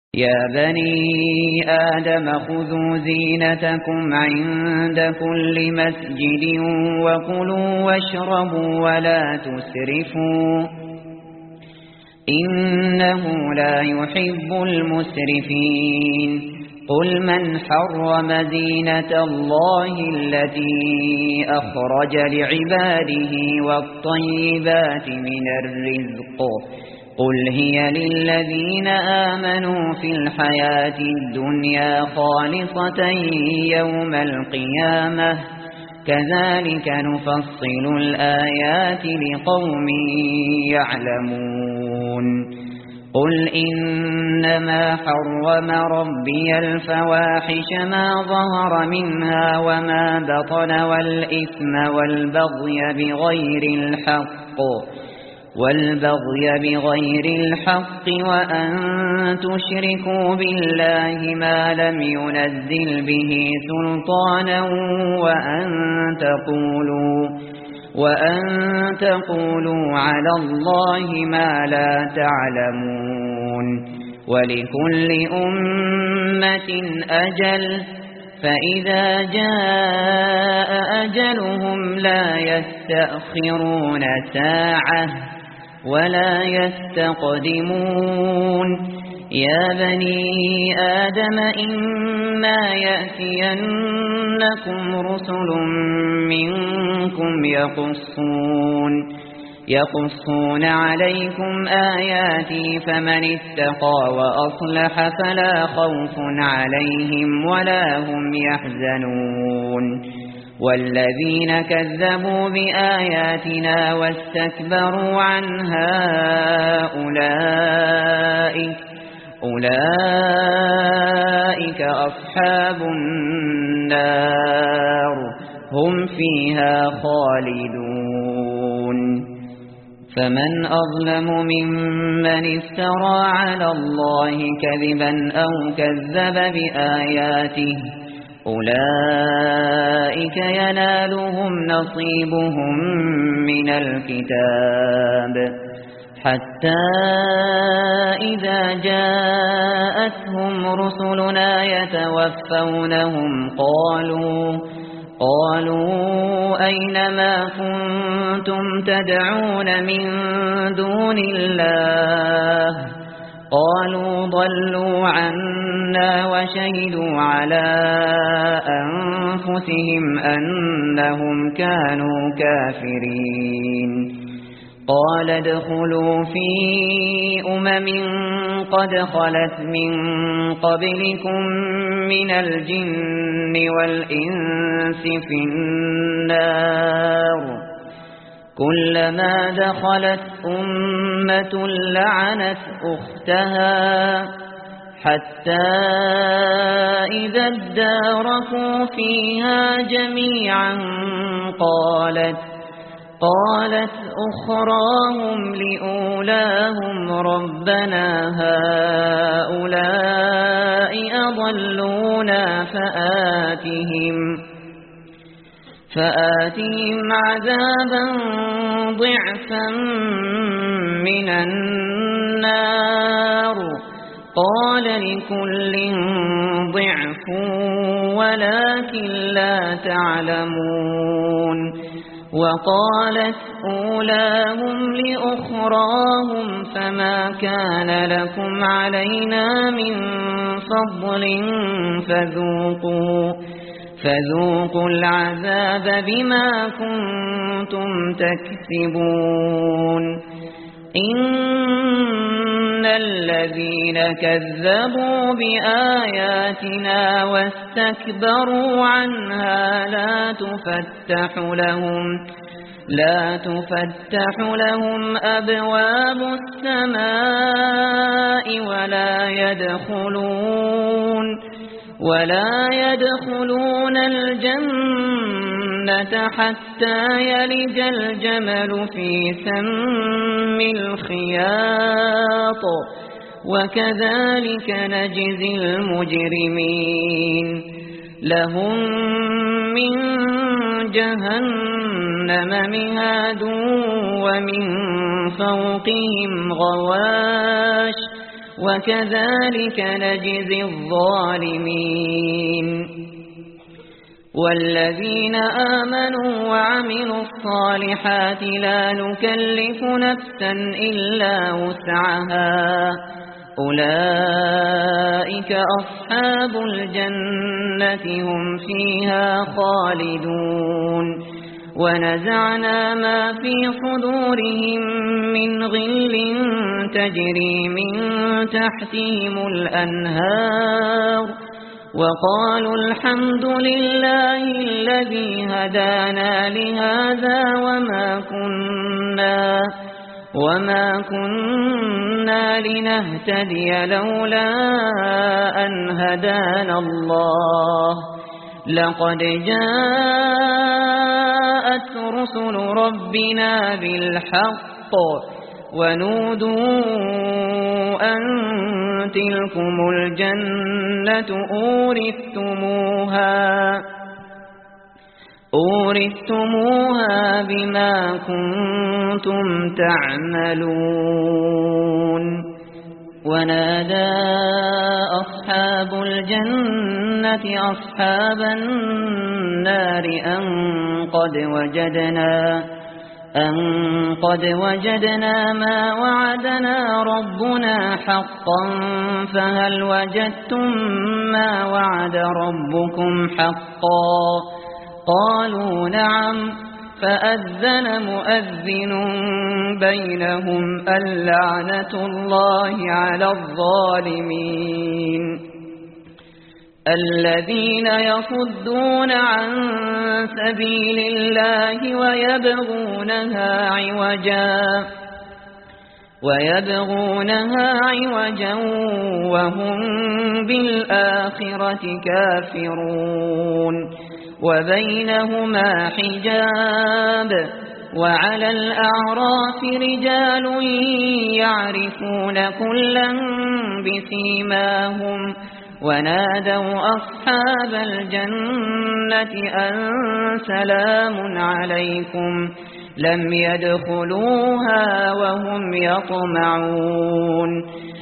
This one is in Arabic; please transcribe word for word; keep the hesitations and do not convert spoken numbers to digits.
يا بني آدم خذوا زينتكم عند كل مسجد وكلوا واشربوا ولا تسرفوا إنه لا يحب المسرفين قل من حرم زينة الله التي أخرج لعباده والطيبات من الرزق قل هي للذين آمنوا في الحياة الدنيا خالصة يوم القيامة كذلك نفصل الآيات لقوم يعلمون قل إنما حرم ربي الفواحش ما ظهر منها وما بطن والإثم والبغي بغير الحق والبغي بغير الحق وأن تشركوا بالله ما لم ينزل به سلطانا وأن تقولوا وأن تقولوا على الله ما لا تعلمون ولكل أمة أجل فإذا جاء أجلهم لا يستأخرون ساعة ولا يستقدمون يا بني آدم إما يأتينكم رسل منكم يقصون يقصون عليكم آياتي فمن اتقى وأصلح فلا خوف عليهم ولا هم يحزنون والذين كذبوا بآياتنا واستكبروا عنها أولئك أولئك أصحاب النار هم فيها خالدون فمن أظلم ممن افترى على الله كذبا أو كذب بآياته أولئك ينالهم نصيبهم من الكتاب حتى إذا جاءتهم رسلنا يتوفونهم قالوا قالوا أين ما كنتم تدعون من دون الله قالوا ضلوا عنا وشهدوا على أنفسهم أنهم كانوا كافرين قال ادخلوا في أمم قد خلت من قبلكم من الجن والإنس في النار كلما دخلت أمة لعنت أختها حتى إذا اداركوا فيها جميعا قالت قالت أخراهم لأولاهم ربنا هؤلاء أضلونا فآتهم فآتهم عذابا ضعفا من النار قال لكل ضعف ولكن لا تعلمون وقالت أولاهم لأخراهم فما كان لكم علينا من فضل فذوقوا فذوقوا العذاب بما كنتم تكسبون إن الذين كذبوا بآياتنا واستكبروا عنها لا تفتح لهم لا تفتح لهم أبواب السماء ولا يدخلون ولا يدخلون الجنة حتى يلج الجمل في سم الخياط وكذلك نجزي المجرمين لهم من جهنم مهاد ومن فوقهم غواش وكذلك نجزي الظالمين والذين آمنوا وعملوا الصالحات لا نكلف نفسا إلا وسعها أولئك أصحاب الجنة هم فيها خالدون ونزعنا ما في صدورهم من غل تجري من تحتهم الأنهار وقالوا الحمد لله الذي هدانا لهذا وما كنا وما كنا لنهتدي لولا أن هدانا الله لقد جاءت رسل ربنا بالحق ونودوا أن تلكم الجنة أورثتموها أورثتموها بما كنتم تعملون ونادى أصحاب الجنة أصحاب النار أن قد وجدنا أن قد وجدنا ما وعدنا ربنا حقا فهل وجدتم ما وعد ربكم حقا قالوا نعم فأذن مؤذن بينهم اللعنة الله على الظالمين الذين يصدون عن سبيل الله ويبغونها عوجا ويبغونها عوجا وهم بالآخرة كافرون وبينهما حجاب وعلى الأعراف رجال يعرفون كلا بسيماهم ونادوا أصحاب الجنة أن سلام عليكم لم يدخلوها وهم يطمعون